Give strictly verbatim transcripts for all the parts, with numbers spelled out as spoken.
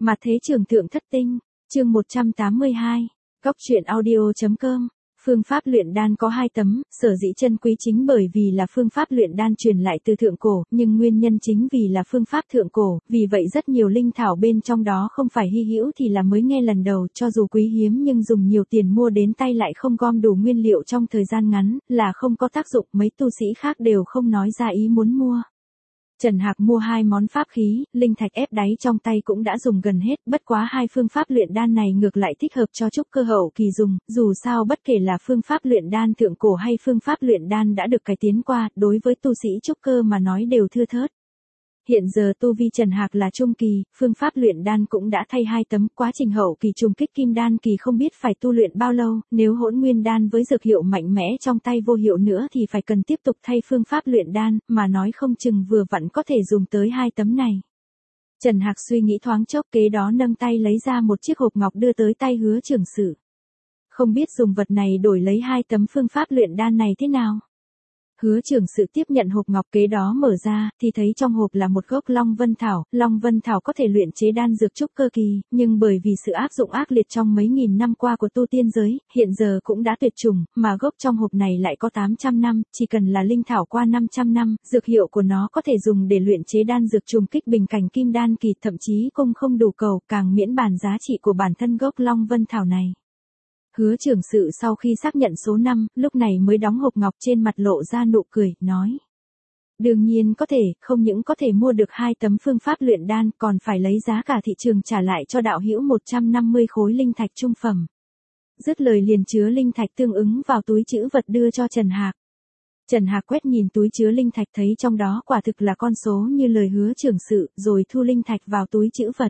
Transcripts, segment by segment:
Mặt thế trường thượng thất tinh, chương một trăm tám mươi hai, góc truyện audio.com. Phương pháp luyện đan có hai tấm, sở dĩ chân quý chính bởi vì là phương pháp luyện đan truyền lại từ thượng cổ, nhưng nguyên nhân chính vì là phương pháp thượng cổ, vì vậy rất nhiều linh thảo bên trong đó không phải hy hữu thì là mới nghe lần đầu, cho dù quý hiếm nhưng dùng nhiều tiền mua đến tay lại không gom đủ nguyên liệu trong thời gian ngắn, là không có tác dụng, mấy tu sĩ khác đều không nói ra ý muốn mua. Trần Hạc mua hai món pháp khí, linh thạch ép đáy trong tay cũng đã dùng gần hết, bất quá hai phương pháp luyện đan này ngược lại thích hợp cho trúc cơ hậu kỳ dùng, dù sao bất kể là phương pháp luyện đan thượng cổ hay phương pháp luyện đan đã được cải tiến qua, đối với tu sĩ trúc cơ mà nói đều thưa thớt. Hiện giờ tu vi Trần Hạc là trung kỳ, phương pháp luyện đan cũng đã thay hai tấm, quá trình hậu kỳ trùng kích kim đan kỳ không biết phải tu luyện bao lâu, nếu hỗn nguyên đan với dược hiệu mạnh mẽ trong tay vô hiệu nữa thì phải cần tiếp tục thay phương pháp luyện đan, mà nói không chừng vừa vặn có thể dùng tới hai tấm này. Trần Hạc suy nghĩ thoáng chốc, kế đó nâng tay lấy ra một chiếc hộp ngọc đưa tới tay Hứa Trưởng Sự. Không biết dùng vật này đổi lấy hai tấm phương pháp luyện đan này thế nào? Hứa Trưởng Sự tiếp nhận hộp ngọc, kế đó mở ra, thì thấy trong hộp là một gốc Long Vân Thảo. Long Vân Thảo có thể luyện chế đan dược trúc cơ kỳ, nhưng bởi vì sự áp dụng ác liệt trong mấy nghìn năm qua của tu tiên giới, hiện giờ cũng đã tuyệt chủng, mà gốc trong hộp này lại có tám trăm năm, chỉ cần là linh thảo qua năm trăm năm, dược hiệu của nó có thể dùng để luyện chế đan dược trùng kích bình cảnh kim đan kỳ, thậm chí cung không đủ cầu, càng miễn bàn giá trị của bản thân gốc Long Vân Thảo này. Hứa Trưởng Sự sau khi xác nhận số năm, lúc này mới đóng hộp ngọc, trên mặt lộ ra nụ cười, nói. Đương nhiên có thể, không những có thể mua được hai tấm phương pháp luyện đan, còn phải lấy giá cả thị trường trả lại cho đạo hữu một trăm năm mươi khối linh thạch trung phẩm. Dứt lời liền chứa linh thạch tương ứng vào túi trữ vật đưa cho Trần Hạc. Trần Hạc quét nhìn túi chứa linh thạch thấy trong đó quả thực là con số như lời Hứa Trưởng Sự, rồi thu linh thạch vào túi trữ vật.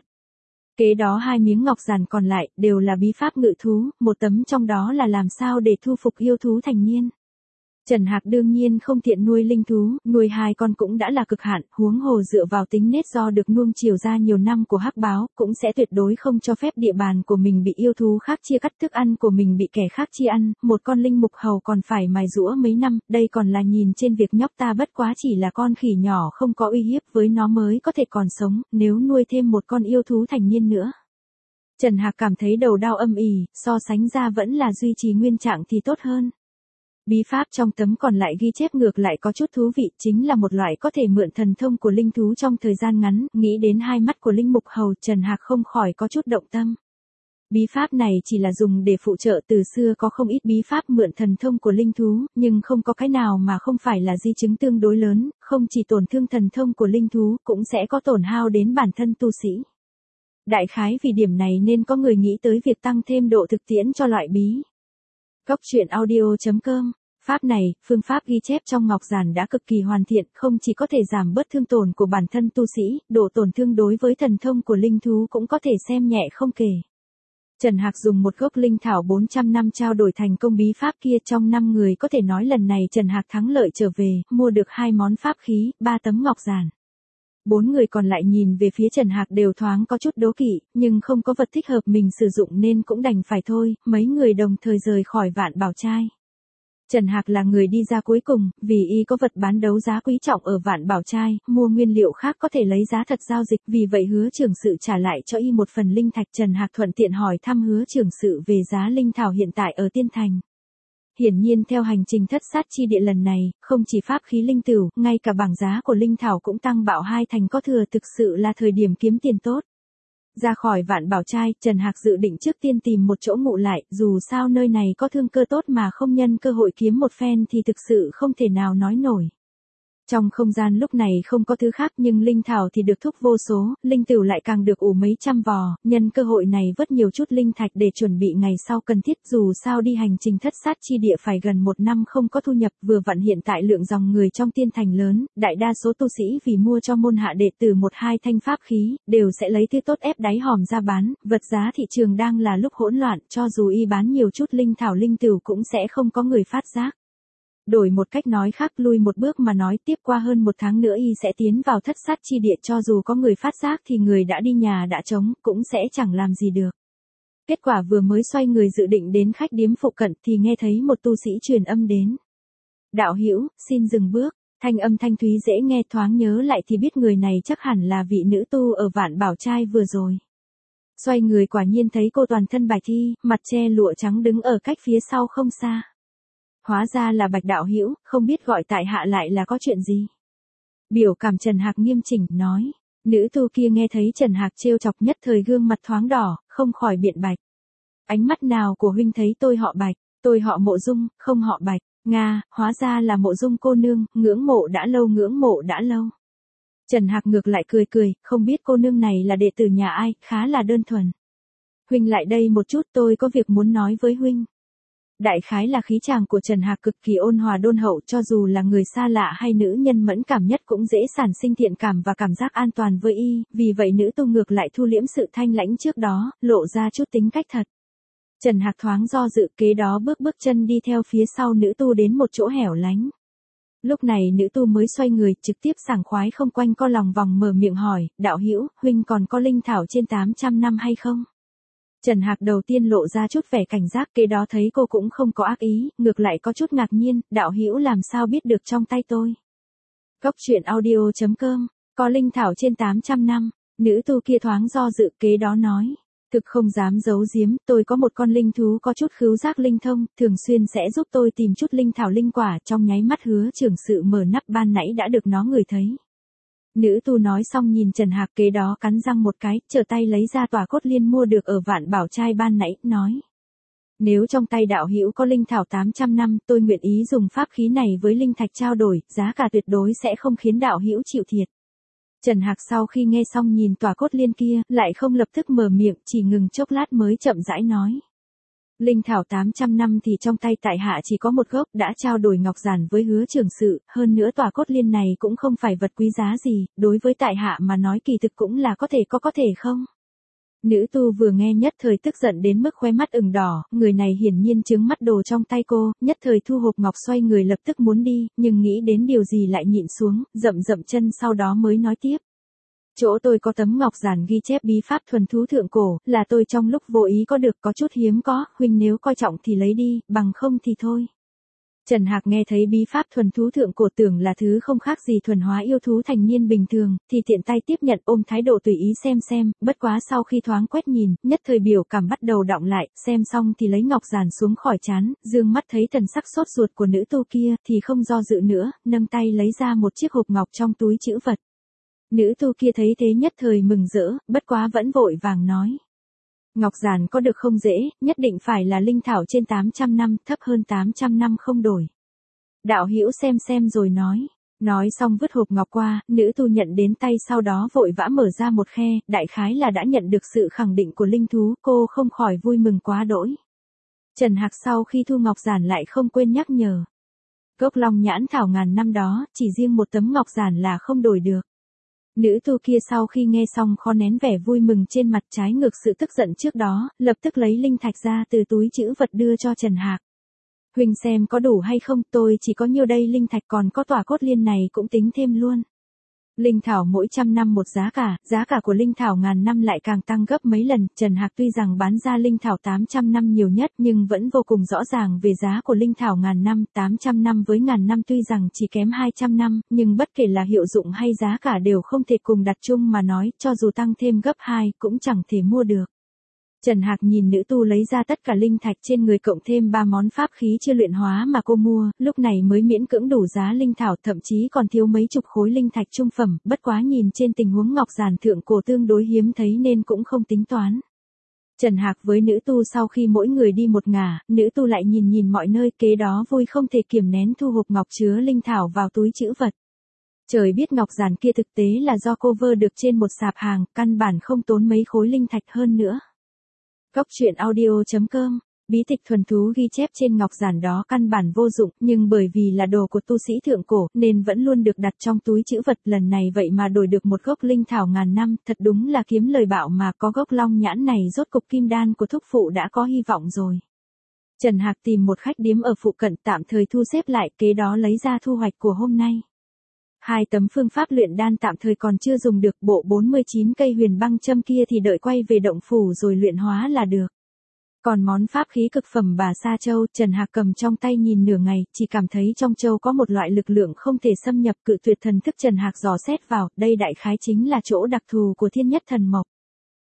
Kế đó hai miếng ngọc giản còn lại, đều là bí pháp ngự thú, một tấm trong đó là làm sao để thu phục yêu thú thành niên. Trần Hạc đương nhiên không tiện nuôi linh thú, nuôi hai con cũng đã là cực hạn, huống hồ dựa vào tính nết do được nuông chiều ra nhiều năm của Hắc Báo, cũng sẽ tuyệt đối không cho phép địa bàn của mình bị yêu thú khác chia cắt, thức ăn của mình bị kẻ khác chia ăn, một con linh mục hầu còn phải mài giũa mấy năm, đây còn là nhìn trên việc nhóc ta bất quá chỉ là con khỉ nhỏ không có uy hiếp với nó mới có thể còn sống, nếu nuôi thêm một con yêu thú thành niên nữa. Trần Hạc cảm thấy đầu đau âm ỉ, so sánh ra vẫn là duy trì nguyên trạng thì tốt hơn. Bí pháp trong tấm còn lại ghi chép ngược lại có chút thú vị, chính là một loại có thể mượn thần thông của linh thú trong thời gian ngắn, nghĩ đến hai mắt của linh mục hầu, Trần Hạc không khỏi có chút động tâm. Bí pháp này chỉ là dùng để phụ trợ, từ xưa có không ít bí pháp mượn thần thông của linh thú, nhưng không có cái nào mà không phải là di chứng tương đối lớn, không chỉ tổn thương thần thông của linh thú, cũng sẽ có tổn hao đến bản thân tu sĩ. Đại khái vì điểm này nên có người nghĩ tới việc tăng thêm độ thực tiễn cho loại bí. Góc truyện audio.com. Pháp này, phương pháp ghi chép trong ngọc giản đã cực kỳ hoàn thiện, không chỉ có thể giảm bớt thương tổn của bản thân tu sĩ, độ tổn thương đối với thần thông của linh thú cũng có thể xem nhẹ không kể. Trần Hạc dùng một gốc linh thảo bốn trăm năm trao đổi thành công bí pháp kia, trong năm người có thể nói lần này Trần Hạc thắng lợi trở về, mua được hai món pháp khí, ba tấm ngọc giản. Bốn người còn lại nhìn về phía Trần Hạc đều thoáng có chút đố kỵ, nhưng không có vật thích hợp mình sử dụng nên cũng đành phải thôi, mấy người đồng thời rời khỏi Vạn Bảo Trai. Trần Hạc là người đi ra cuối cùng, vì y có vật bán đấu giá quý trọng ở Vạn Bảo Trai, mua nguyên liệu khác có thể lấy giá thật giao dịch, vì vậy Hứa Trưởng Sự trả lại cho y một phần linh thạch. Trần Hạc thuận tiện hỏi thăm Hứa Trưởng Sự về giá linh thảo hiện tại ở Tiên Thành. Hiển nhiên theo hành trình thất sát chi địa lần này, không chỉ pháp khí linh tửu, ngay cả bảng giá của linh thảo cũng tăng bạo hai thành có thừa, thực sự là thời điểm kiếm tiền tốt. Ra khỏi Vạn Bảo Trai, Trần Hạc dự định trước tiên tìm một chỗ ngụ lại, dù sao nơi này có thương cơ tốt mà không nhân cơ hội kiếm một phen thì thực sự không thể nào nói nổi. Trong không gian lúc này không có thứ khác, nhưng linh thảo thì được thúc vô số, linh tửu lại càng được ủ mấy trăm vò, nhân cơ hội này vớt nhiều chút linh thạch để chuẩn bị ngày sau cần thiết, dù sao đi hành trình thất sát chi địa phải gần một năm không có thu nhập, vừa vặn hiện tại lượng dòng người trong Tiên Thành lớn, đại đa số tu sĩ vì mua cho môn hạ đệ tử một hai thanh pháp khí, đều sẽ lấy thứ tốt ép đáy hòm ra bán, vật giá thị trường đang là lúc hỗn loạn, cho dù y bán nhiều chút linh thảo linh tửu cũng sẽ không có người phát giác. Đổi một cách nói khác, lui một bước mà nói, tiếp qua hơn một tháng nữa y sẽ tiến vào thất sát chi địa, cho dù có người phát giác thì người đã đi nhà đã trống, cũng sẽ chẳng làm gì được. Kết quả vừa mới xoay người dự định đến khách điếm phụ cận thì nghe thấy một tu sĩ truyền âm đến. Đạo hữu, xin dừng bước. Thanh âm thanh thúy dễ nghe, thoáng nhớ lại thì biết người này chắc hẳn là vị nữ tu ở Vạn Bảo Trai vừa rồi. Xoay người quả nhiên thấy cô toàn thân bạch y, mặt che lụa trắng đứng ở cách phía sau không xa. Hóa ra là Bạch đạo hữu, không biết gọi tại hạ lại là có chuyện gì. Biểu cảm Trần Hạc nghiêm chỉnh, nói. Nữ tu kia nghe thấy Trần Hạc trêu chọc nhất thời gương mặt thoáng đỏ, không khỏi biện bạch. Ánh mắt nào của huynh thấy tôi họ Bạch, tôi họ Mộ Dung, không họ Bạch. Nga, hóa ra là Mộ Dung cô nương, ngưỡng mộ đã lâu ngưỡng mộ đã lâu. Trần Hạc ngược lại cười cười, không biết cô nương này là đệ tử nhà ai, khá là đơn thuần. Huynh lại đây một chút, tôi có việc muốn nói với huynh. Đại khái là khí chàng của Trần Hạc cực kỳ ôn hòa đôn hậu, cho dù là người xa lạ hay nữ nhân mẫn cảm nhất cũng dễ sản sinh thiện cảm và cảm giác an toàn với y, vì vậy nữ tu ngược lại thu liễm sự thanh lãnh trước đó, lộ ra chút tính cách thật. Trần Hạc thoáng do dự, kế đó bước bước chân đi theo phía sau nữ tu đến một chỗ hẻo lánh. Lúc này nữ tu mới xoay người, trực tiếp sảng khoái không quanh co lòng vòng mở miệng hỏi, đạo hữu, huynh còn có linh thảo trên tám trăm năm hay không? Trần Hạc đầu tiên lộ ra chút vẻ cảnh giác, kế đó thấy cô cũng không có ác ý, ngược lại có chút ngạc nhiên, đạo hữu làm sao biết được trong tay tôi. Cốc truyện audio chấm com, có linh thảo trên tám trăm năm, nữ tu kia thoáng do dự, kế đó nói. Thực không dám giấu giếm, tôi có một con linh thú có chút khứu giác linh thông, thường xuyên sẽ giúp tôi tìm chút linh thảo linh quả, trong nháy mắt hứa trưởng sự mở nắp ban nãy đã được nó ngửi thấy. Nữ tu nói xong nhìn Trần Hạc, kế đó cắn răng một cái, trở tay lấy ra tòa cốt liên mua được ở Vạn Bảo Trai ban nãy, nói. Nếu trong tay đạo hữu có linh thảo tám trăm năm, tôi nguyện ý dùng pháp khí này với linh thạch trao đổi, giá cả tuyệt đối sẽ không khiến đạo hữu chịu thiệt. Trần Hạc sau khi nghe xong nhìn tòa cốt liên kia, lại không lập tức mở miệng, chỉ ngừng chốc lát mới chậm rãi nói. Linh thảo tám trăm năm thì trong tay tại hạ chỉ có một gốc, đã trao đổi ngọc giản với hứa trưởng sự, hơn nữa tòa cốt liên này cũng không phải vật quý giá gì, đối với tại hạ mà nói kỳ thực cũng là có thể có có thể không. Nữ tu vừa nghe nhất thời tức giận đến mức khóe mắt ửng đỏ, người này hiển nhiên trướng mắt đồ trong tay cô, nhất thời thu hộp ngọc xoay người lập tức muốn đi, nhưng nghĩ đến điều gì lại nhịn xuống, dậm dậm chân sau đó mới nói tiếp. Chỗ tôi có tấm ngọc giản ghi chép bí pháp thuần thú thượng cổ, là tôi trong lúc vô ý có được, có chút hiếm có, huynh nếu coi trọng thì lấy đi, bằng không thì thôi. Trần Hạc nghe thấy bí pháp thuần thú thượng cổ tưởng là thứ không khác gì thuần hóa yêu thú thành niên bình thường, thì tiện tay tiếp nhận ôm thái độ tùy ý xem xem, bất quá sau khi thoáng quét nhìn, nhất thời biểu cảm bắt đầu đọng lại, xem xong thì lấy ngọc giản xuống khỏi trán, dương mắt thấy thần sắc sốt ruột của nữ tu kia, thì không do dự nữa, nâng tay lấy ra một chiếc hộp ngọc trong túi trữ vật. Nữ tu kia thấy thế nhất thời mừng rỡ, bất quá vẫn vội vàng nói. Ngọc giản có được không dễ, nhất định phải là linh thảo trên tám trăm năm, thấp hơn tám trăm năm không đổi. Đạo hữu xem xem rồi nói. Nói xong vứt hộp ngọc qua, nữ tu nhận đến tay sau đó vội vã mở ra một khe, đại khái là đã nhận được sự khẳng định của linh thú, cô không khỏi vui mừng quá đỗi. Trần Hạc sau khi thu ngọc giản lại không quên nhắc nhở. Cốc long nhãn thảo ngàn năm đó, chỉ riêng một tấm ngọc giản là không đổi được. Nữ tu kia sau khi nghe xong khó nén vẻ vui mừng trên mặt, trái ngược sự tức giận trước đó, lập tức lấy linh thạch ra từ túi trữ vật đưa cho Trần Hạc. Huynh xem có đủ hay không, tôi chỉ có nhiêu đây linh thạch, còn có tòa cốt liên này cũng tính thêm luôn. Linh thảo mỗi trăm năm một giá cả, giá cả của linh thảo ngàn năm lại càng tăng gấp mấy lần, Trần Hạc tuy rằng bán ra linh thảo tám trăm năm nhiều nhất nhưng vẫn vô cùng rõ ràng về giá của linh thảo ngàn năm, tám trăm năm với ngàn năm tuy rằng chỉ kém hai trăm năm, nhưng bất kể là hiệu dụng hay giá cả đều không thể cùng đặt chung mà nói, cho dù tăng thêm gấp hai cũng chẳng thể mua được. Trần Hạc nhìn nữ tu lấy ra tất cả linh thạch trên người cộng thêm ba món pháp khí chưa luyện hóa mà cô mua, lúc này mới miễn cưỡng đủ giá linh thảo, thậm chí còn thiếu mấy chục khối linh thạch trung phẩm, bất quá nhìn trên tình huống ngọc giản thượng cổ tương đối hiếm thấy nên cũng không tính toán. Trần Hạc với nữ tu sau khi mỗi người đi một ngả, nữ tu lại nhìn nhìn mọi nơi, kế đó vui không thể kiềm nén thu hộp ngọc chứa linh thảo vào túi trữ vật. Trời biết ngọc giản kia thực tế là do cô vơ được trên một sạp hàng, căn bản không tốn mấy khối linh thạch hơn nữa. Cốc truyện audio chấm com, bí tịch thuần thú ghi chép trên ngọc giản đó căn bản vô dụng, nhưng bởi vì là đồ của tu sĩ thượng cổ, nên vẫn luôn được đặt trong túi trữ vật, lần này vậy mà đổi được một gốc linh thảo ngàn năm, thật đúng là kiếm lời bạo mà, có gốc long nhãn này rốt cục kim đan của thúc phụ đã có hy vọng rồi. Trần Hạc tìm một khách điếm ở phụ cận tạm thời thu xếp lại, kế đó lấy ra thu hoạch của hôm nay. Hai tấm phương pháp luyện đan tạm thời còn chưa dùng được, bộ bốn mươi chín cây huyền băng châm kia thì đợi quay về động phủ rồi luyện hóa là được. Còn món pháp khí cực phẩm Bà Sa Châu, Trần Hạc cầm trong tay nhìn nửa ngày, chỉ cảm thấy trong châu có một loại lực lượng không thể xâm nhập, cự tuyệt thần thức Trần Hạc dò xét vào, đây đại khái chính là chỗ đặc thù của thiên nhất thần mộc.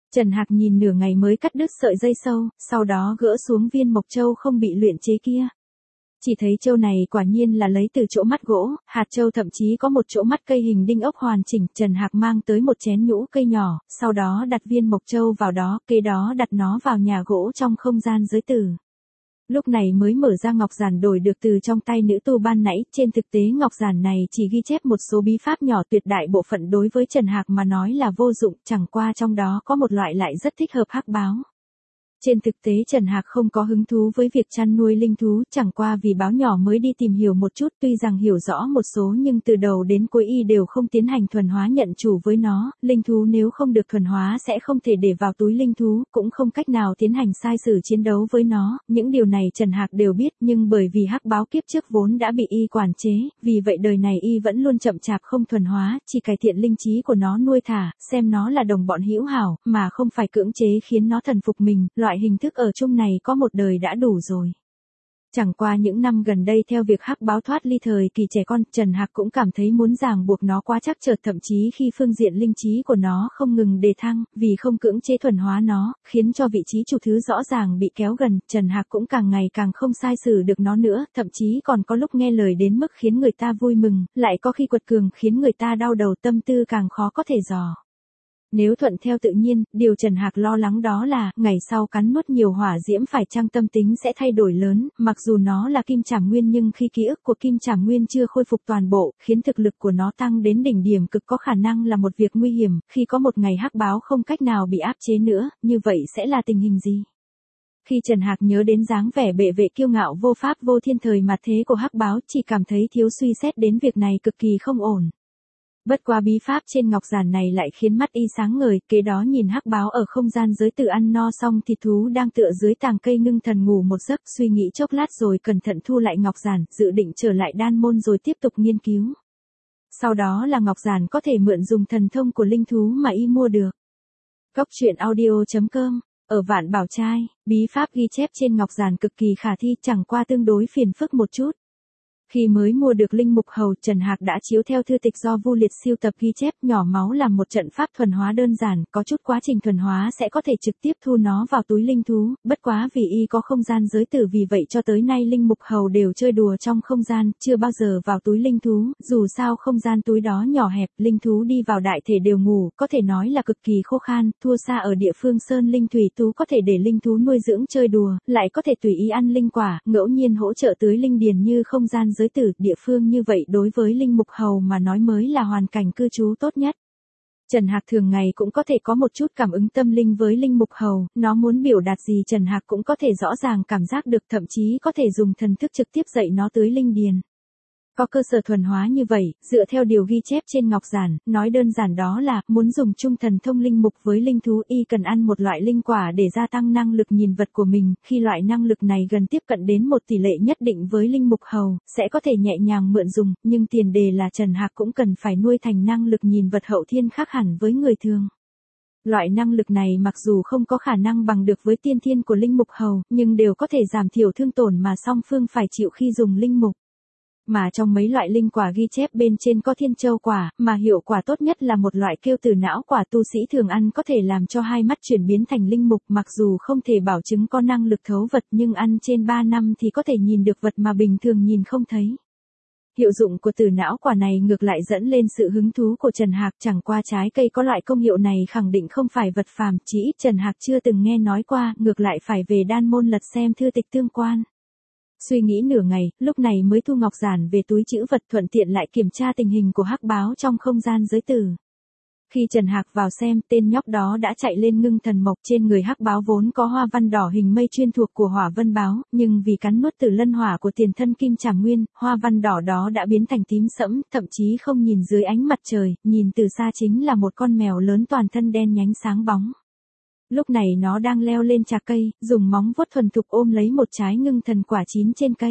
Trần Hạc nhìn nửa ngày mới cắt đứt sợi dây sâu, sau đó gỡ xuống viên mộc châu không bị luyện chế kia. Chỉ thấy châu này quả nhiên là lấy từ chỗ mắt gỗ, hạt châu thậm chí có một chỗ mắt cây hình đinh ốc hoàn chỉnh. Trần Hạc mang tới một chén nhũ cây nhỏ, sau đó đặt viên mộc châu vào đó, kế đó đặt nó vào nhà gỗ trong không gian giới tử. Lúc này mới mở ra ngọc giản đổi được từ trong tay nữ tu ban nãy. Trên thực tế ngọc giản này chỉ ghi chép một số bí pháp nhỏ, tuyệt đại bộ phận đối với Trần Hạc mà nói là vô dụng, chẳng qua trong đó có một loại lại rất thích hợp hắc báo. Trên thực tế Trần Hạc không có hứng thú với việc chăn nuôi linh thú, chẳng qua vì báo nhỏ mới đi tìm hiểu một chút, tuy rằng hiểu rõ một số nhưng từ đầu đến cuối y đều không tiến hành thuần hóa nhận chủ với nó. Linh thú nếu không được thuần hóa sẽ không thể để vào túi linh thú, cũng không cách nào tiến hành sai sử chiến đấu với nó. Những điều này Trần Hạc đều biết, nhưng bởi vì hắc báo kiếp trước vốn đã bị y quản chế, vì vậy đời này y vẫn luôn chậm chạp không thuần hóa, chỉ cải thiện linh trí của nó, nuôi thả, xem nó là đồng bọn hữu hảo, mà không phải cưỡng chế khiến nó thần phục mình. Loại hình thức ở chung này có một đời đã đủ rồi. Chẳng qua những năm gần đây theo việc hắc báo thoát ly thời kỳ trẻ con, Trần Hạc cũng cảm thấy muốn ràng buộc nó quá chắc chợt, thậm chí khi phương diện linh trí của nó không ngừng đề thăng, vì không cưỡng chế thuần hóa nó, khiến cho vị trí chủ thứ rõ ràng bị kéo gần, Trần Hạc cũng càng ngày càng không sai xử được nó nữa, thậm chí còn có lúc nghe lời đến mức khiến người ta vui mừng, lại có khi quật cường khiến người ta đau đầu, tâm tư càng khó có thể dò. Nếu thuận theo tự nhiên, điều Trần Hạc lo lắng đó là, ngày sau cắn nuốt nhiều hỏa diễm phải chăng tâm tính sẽ thay đổi lớn, mặc dù nó là Kim Trảm Nguyên nhưng khi ký ức của Kim Trảm Nguyên chưa khôi phục toàn bộ, khiến thực lực của nó tăng đến đỉnh điểm cực có khả năng là một việc nguy hiểm, khi có một ngày hắc báo không cách nào bị áp chế nữa, như vậy sẽ là tình hình gì? Khi Trần Hạc nhớ đến dáng vẻ bệ vệ kiêu ngạo vô pháp vô thiên thời mà thế của hắc báo, chỉ cảm thấy thiếu suy xét đến việc này cực kỳ không ổn. Bất quá bí pháp trên ngọc giản này lại khiến mắt y sáng ngời, kế đó nhìn hắc báo ở không gian giới tử ăn no xong thịt thú đang tựa dưới tàng cây ngưng thần ngủ một giấc, suy nghĩ chốc lát rồi cẩn thận thu lại ngọc giản, dự định trở lại đan môn rồi tiếp tục nghiên cứu. Sau đó là ngọc giản có thể mượn dùng thần thông của linh thú mà y mua được. Góc truyện audio chấm com, ở Vạn Bảo Trai, bí pháp ghi chép trên ngọc giản cực kỳ khả thi, chẳng qua tương đối phiền phức một chút. Khi mới mua được linh mục hầu, Trần Hạc đã chiếu theo thư tịch do Vu Liệt siêu tập ghi chép, nhỏ máu làm một trận pháp thuần hóa đơn giản, có chút quá trình thuần hóa sẽ có thể trực tiếp thu nó vào túi linh thú, bất quá vì y có không gian giới tử, vì vậy cho tới nay linh mục hầu đều chơi đùa trong không gian, chưa bao giờ vào túi linh thú, dù sao không gian túi đó nhỏ hẹp, linh thú đi vào đại thể đều ngủ, có thể nói là cực kỳ khô khan, thua xa ở địa phương sơn linh thủy tú có thể để linh thú nuôi dưỡng chơi đùa, lại có thể tùy ý ăn linh quả, ngẫu nhiên hỗ trợ tưới linh điền như không gian giới tử, địa phương như vậy đối với linh mục hầu mà nói mới là hoàn cảnh cư trú tốt nhất. Trần Hạc thường ngày cũng có thể có một chút cảm ứng tâm linh với linh mục hầu, nó muốn biểu đạt gì Trần Hạc cũng có thể rõ ràng cảm giác được, thậm chí có thể dùng thần thức trực tiếp dạy nó tưới linh điền. Có cơ sở thuần hóa như vậy, dựa theo điều ghi chép trên ngọc giản, nói đơn giản đó là, muốn dùng chung thần thông linh mục với linh thú y cần ăn một loại linh quả để gia tăng năng lực nhìn vật của mình, khi loại năng lực này gần tiếp cận đến một tỷ lệ nhất định với linh mục hầu, sẽ có thể nhẹ nhàng mượn dùng, nhưng tiền đề là Trần Hạc cũng cần phải nuôi thành năng lực nhìn vật hậu thiên khác hẳn với người thường. Loại năng lực này mặc dù không có khả năng bằng được với tiên thiên của linh mục hầu, nhưng đều có thể giảm thiểu thương tổn mà song phương phải chịu khi dùng linh mục. Mà trong mấy loại linh quả ghi chép bên trên có thiên châu quả, mà hiệu quả tốt nhất là một loại kêu từ não quả, tu sĩ thường ăn có thể làm cho hai mắt chuyển biến thành linh mục, mặc dù không thể bảo chứng có năng lực thấu vật nhưng ăn trên ba năm thì có thể nhìn được vật mà bình thường nhìn không thấy. Hiệu dụng của từ não quả này ngược lại dẫn lên sự hứng thú của Trần Hạc, chẳng qua trái cây có loại công hiệu này khẳng định không phải vật phàm, chỉ ít Trần Hạc chưa từng nghe nói qua, ngược lại phải về đan môn lật xem thư tịch tương quan. Suy nghĩ nửa ngày, lúc này mới thu ngọc giản về túi trữ vật, thuận tiện lại kiểm tra tình hình của hắc báo trong không gian giới tử. Khi Trần Hạc vào xem, tên nhóc đó đã chạy lên ngưng thần mộc, trên người hắc báo vốn có hoa văn đỏ hình mây chuyên thuộc của hỏa vân báo, nhưng vì cắn nuốt tử lân hỏa của tiền thân Kim Trảm Nguyên, hoa văn đỏ đó đã biến thành tím sẫm, thậm chí không nhìn dưới ánh mặt trời, nhìn từ xa chính là một con mèo lớn toàn thân đen nhánh sáng bóng. Lúc này nó đang leo lên chạc cây, dùng móng vuốt thuần thục ôm lấy một trái ngưng thần quả chín trên cây.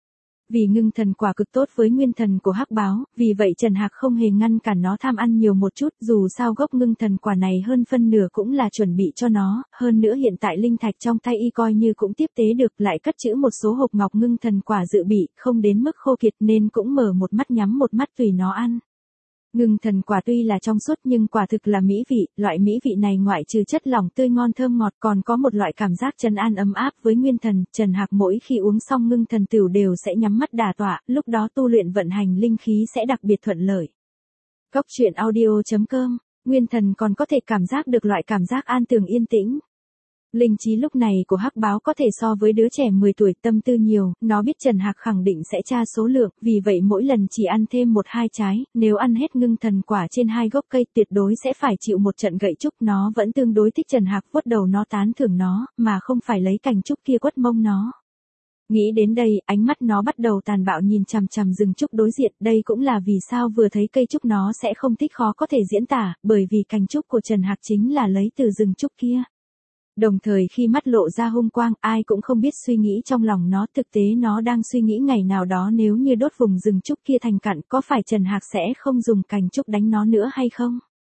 Vì ngưng thần quả cực tốt với nguyên thần của hắc báo, vì vậy Trần Hạc không hề ngăn cản nó tham ăn nhiều một chút, dù sao gốc ngưng thần quả này hơn phân nửa cũng là chuẩn bị cho nó, hơn nữa hiện tại linh thạch trong tay y coi như cũng tiếp tế được, lại cất trữ một số hộp ngọc ngưng thần quả dự bị, không đến mức khô kiệt nên cũng mở một mắt nhắm một mắt tùy nó ăn. Ngưng thần quả tuy là trong suốt nhưng quả thực là mỹ vị, loại mỹ vị này ngoại trừ chất lỏng tươi ngon thơm ngọt còn có một loại cảm giác trấn an ấm áp với nguyên thần. Trần Hạc mỗi khi uống xong ngưng thần tửu đều sẽ nhắm mắt đả tọa, lúc đó tu luyện vận hành linh khí sẽ đặc biệt thuận lợi. Cốc truyện audio chấm com, nguyên thần còn có thể cảm giác được loại cảm giác an tường yên tĩnh. Linh trí lúc này của hắc báo có thể so với đứa trẻ mười tuổi, tâm tư nhiều, nó biết Trần Hạc khẳng định sẽ tra số lượng, vì vậy mỗi lần chỉ ăn thêm một hai trái, nếu ăn hết ngưng thần quả trên hai gốc cây tuyệt đối sẽ phải chịu một trận gậy trúc. Nó vẫn tương đối thích Trần Hạc vuốt đầu nó tán thưởng nó, mà không phải lấy cành trúc kia quất mông nó. Nghĩ đến đây, ánh mắt nó bắt đầu tàn bạo nhìn chằm chằm rừng trúc đối diện, đây cũng là vì sao vừa thấy cây trúc nó sẽ không thích khó có thể diễn tả, bởi vì cành trúc của Trần Hạc chính là lấy từ rừng trúc kia. Đồng thời khi mắt lộ ra hung quang, ai cũng không biết suy nghĩ trong lòng nó, thực tế nó đang suy nghĩ ngày nào đó nếu như đốt vùng rừng trúc kia thành cặn, có phải Trần Hạc sẽ không dùng cành trúc đánh nó nữa hay không?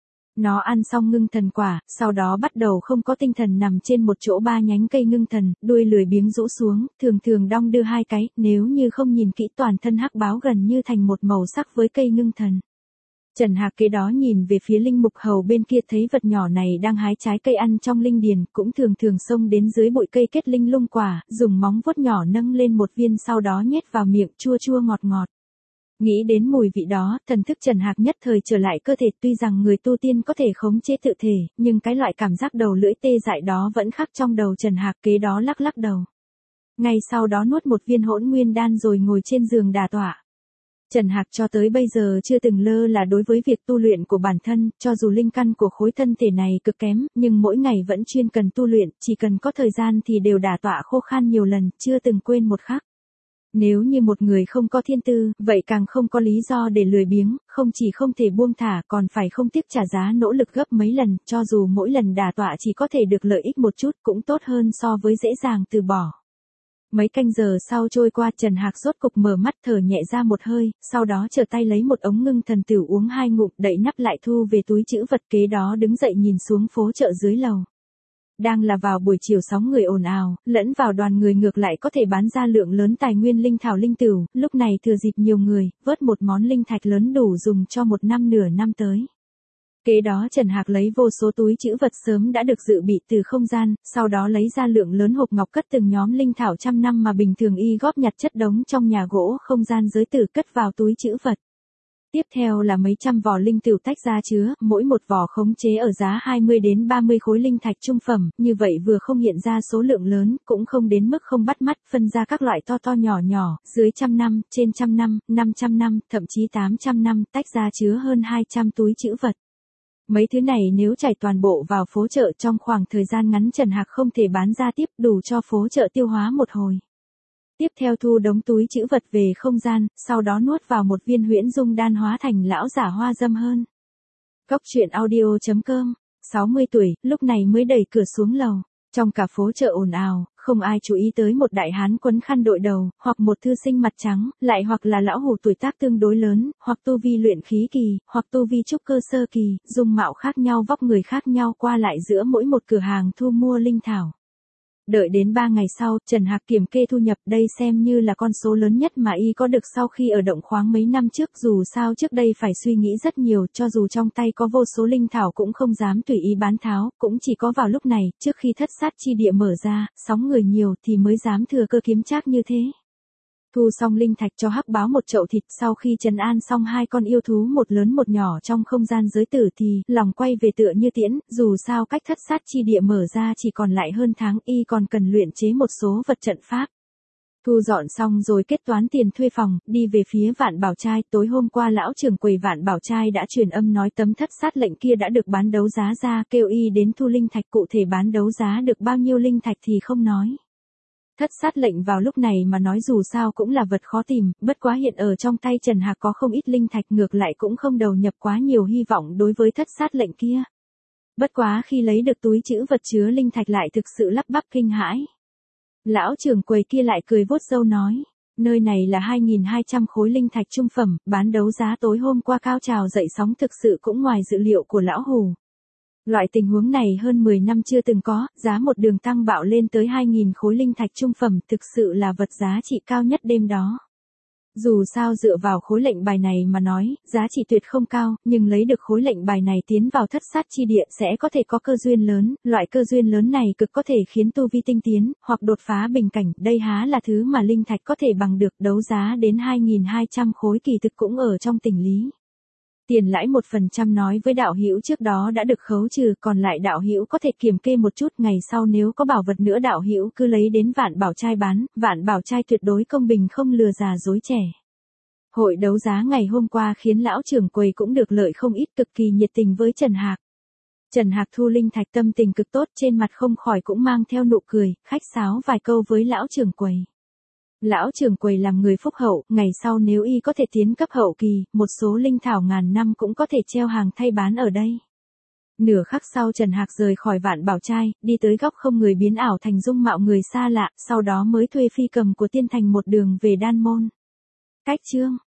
Nó ăn xong ngưng thần quả, sau đó bắt đầu không có tinh thần nằm trên một chỗ ba nhánh cây ngưng thần, đuôi lười biếng rũ xuống, thường thường đong đưa hai cái, nếu như không nhìn kỹ toàn thân hắc báo gần như thành một màu sắc với cây ngưng thần. Trần Hạc kế đó nhìn về phía linh mục hầu bên kia, thấy vật nhỏ này đang hái trái cây ăn trong linh điền, cũng thường thường xông đến dưới bụi cây kết linh lung quả, dùng móng vuốt nhỏ nâng lên một viên sau đó nhét vào miệng, chua chua ngọt ngọt. Nghĩ đến mùi vị đó, thần thức Trần Hạc nhất thời trở lại cơ thể, tuy rằng người tu tiên có thể khống chế tự thể, nhưng cái loại cảm giác đầu lưỡi tê dại đó vẫn khắc trong đầu Trần Hạc, kế đó lắc lắc đầu. Ngay sau đó nuốt một viên hỗn nguyên đan rồi ngồi trên giường đả tọa. Trần Hạc cho tới bây giờ chưa từng lơ là đối với việc tu luyện của bản thân, cho dù linh căn của khối thân thể này cực kém, nhưng mỗi ngày vẫn chuyên cần tu luyện, chỉ cần có thời gian thì đều đả tọa khô khan nhiều lần, chưa từng quên một khắc. Nếu như một người không có thiên tư, vậy càng không có lý do để lười biếng, không chỉ không thể buông thả còn phải không tiếc trả giá nỗ lực gấp mấy lần, cho dù mỗi lần đả tọa chỉ có thể được lợi ích một chút cũng tốt hơn so với dễ dàng từ bỏ. Mấy canh giờ sau trôi qua, Trần Hạc rốt cục mở mắt thở nhẹ ra một hơi, sau đó trở tay lấy một ống ngưng thần tửu uống hai ngụm, đậy nắp lại thu về túi trữ vật, kế đó đứng dậy nhìn xuống phố chợ dưới lầu. Đang là vào buổi chiều sóng người ồn ào, lẫn vào đoàn người ngược lại có thể bán ra lượng lớn tài nguyên linh thảo linh tửu, lúc này thừa dịp nhiều người, vớt một món linh thạch lớn đủ dùng cho một năm nửa năm tới. Kế đó Trần Hạc lấy vô số túi trữ vật sớm đã được dự bị từ không gian, sau đó lấy ra lượng lớn hộp ngọc cất từng nhóm linh thảo trăm năm mà bình thường y góp nhặt chất đống trong nhà gỗ không gian giới tử cất vào túi trữ vật. Tiếp theo là mấy trăm vỏ linh tửu tách ra chứa, mỗi một vỏ khống chế ở giá hai mươi đến ba mươi khối linh thạch trung phẩm, như vậy vừa không hiện ra số lượng lớn, cũng không đến mức không bắt mắt, phân ra các loại to to nhỏ nhỏ, dưới trăm năm, trên trăm năm, năm trăm năm, thậm chí tám trăm năm, tách ra chứa hơn hai trăm túi trữ vật. Mấy thứ này nếu chảy toàn bộ vào phố chợ trong khoảng thời gian ngắn Trần Hạc không thể bán ra tiếp, đủ cho phố chợ tiêu hóa một hồi. Tiếp theo thu đống túi trữ vật về không gian, sau đó nuốt vào một viên huyễn dung đan hóa thành lão giả hoa dâm hơn. Cốc truyện audio chấm com, sáu mươi tuổi, lúc này mới đẩy cửa xuống lầu. Trong cả phố chợ ồn ào, không ai chú ý tới một đại hán quấn khăn đội đầu, hoặc một thư sinh mặt trắng, lại hoặc là lão hủ tuổi tác tương đối lớn, hoặc tu vi luyện khí kỳ, hoặc tu vi trúc cơ sơ kỳ, dung mạo khác nhau vóc người khác nhau qua lại giữa mỗi một cửa hàng thu mua linh thảo. Đợi đến ba ngày sau, Trần Hạc kiểm kê thu nhập, đây xem như là con số lớn nhất mà y có được sau khi ở động khoáng mấy năm trước, dù sao trước đây phải suy nghĩ rất nhiều, cho dù trong tay có vô số linh thảo cũng không dám tùy ý bán tháo, cũng chỉ có vào lúc này, trước khi thất sát chi địa mở ra, sóng người nhiều thì mới dám thừa cơ kiếm trác như thế. Thu xong linh thạch cho hắc báo một chậu thịt, sau khi trấn an xong hai con yêu thú một lớn một nhỏ trong không gian giới tử thì lòng quay về tựa như tiễn, dù sao cách thất sát chi địa mở ra chỉ còn lại hơn tháng, y còn cần luyện chế một số vật trận pháp. Thu dọn xong rồi kết toán tiền thuê phòng, đi về phía Vạn Bảo Trai, tối hôm qua lão trưởng quầy Vạn Bảo Trai đã truyền âm nói tấm thất sát lệnh kia đã được bán đấu giá ra, kêu y đến thu linh thạch, cụ thể bán đấu giá được bao nhiêu linh thạch thì không nói. Thất sát lệnh vào lúc này mà nói dù sao cũng là vật khó tìm, bất quá hiện ở trong tay Trần Hạc có không ít linh thạch, ngược lại cũng không đầu nhập quá nhiều hy vọng đối với thất sát lệnh kia. Bất quá khi lấy được túi trữ vật chứa linh thạch lại thực sự lắp bắp kinh hãi. Lão trưởng quầy kia lại cười vuốt râu nói, nơi này là hai nghìn hai trăm khối linh thạch trung phẩm, bán đấu giá tối hôm qua cao trào dậy sóng thực sự cũng ngoài dự liệu của lão hù. Loại tình huống này hơn mười năm chưa từng có, giá một đường tăng bạo lên tới hai nghìn khối linh thạch trung phẩm, thực sự là vật giá trị cao nhất đêm đó. Dù sao dựa vào khối lệnh bài này mà nói, giá trị tuyệt không cao, nhưng lấy được khối lệnh bài này tiến vào thất sát chi địa sẽ có thể có cơ duyên lớn, loại cơ duyên lớn này cực có thể khiến tu vi tinh tiến, hoặc đột phá bình cảnh, đây há là thứ mà linh thạch có thể bằng được, đấu giá đến hai nghìn hai trăm khối kỳ thực cũng ở trong tình lý. Tiền lãi một phần trăm nói với đạo hữu trước đó đã được khấu trừ, còn lại đạo hữu có thể kiểm kê một chút, ngày sau nếu có bảo vật nữa đạo hữu cứ lấy đến Vạn Bảo Trai bán, Vạn Bảo Trai tuyệt đối công bình không lừa già dối trẻ. Hội đấu giá ngày hôm qua khiến lão trưởng quầy cũng được lợi không ít, cực kỳ nhiệt tình với Trần Hạc. Trần Hạc thu linh thạch tâm tình cực tốt, trên mặt không khỏi cũng mang theo nụ cười, khách sáo vài câu với lão trưởng quầy. Lão trưởng quầy làm người phúc hậu, ngày sau nếu y có thể tiến cấp hậu kỳ, một số linh thảo ngàn năm cũng có thể treo hàng thay bán ở đây. Nửa khắc sau Trần Hạc rời khỏi Vạn Bảo Trai, đi tới góc không người biến ảo thành dung mạo người xa lạ, sau đó mới thuê phi cầm của Tiên Thành một đường về Đan Môn. Cách chương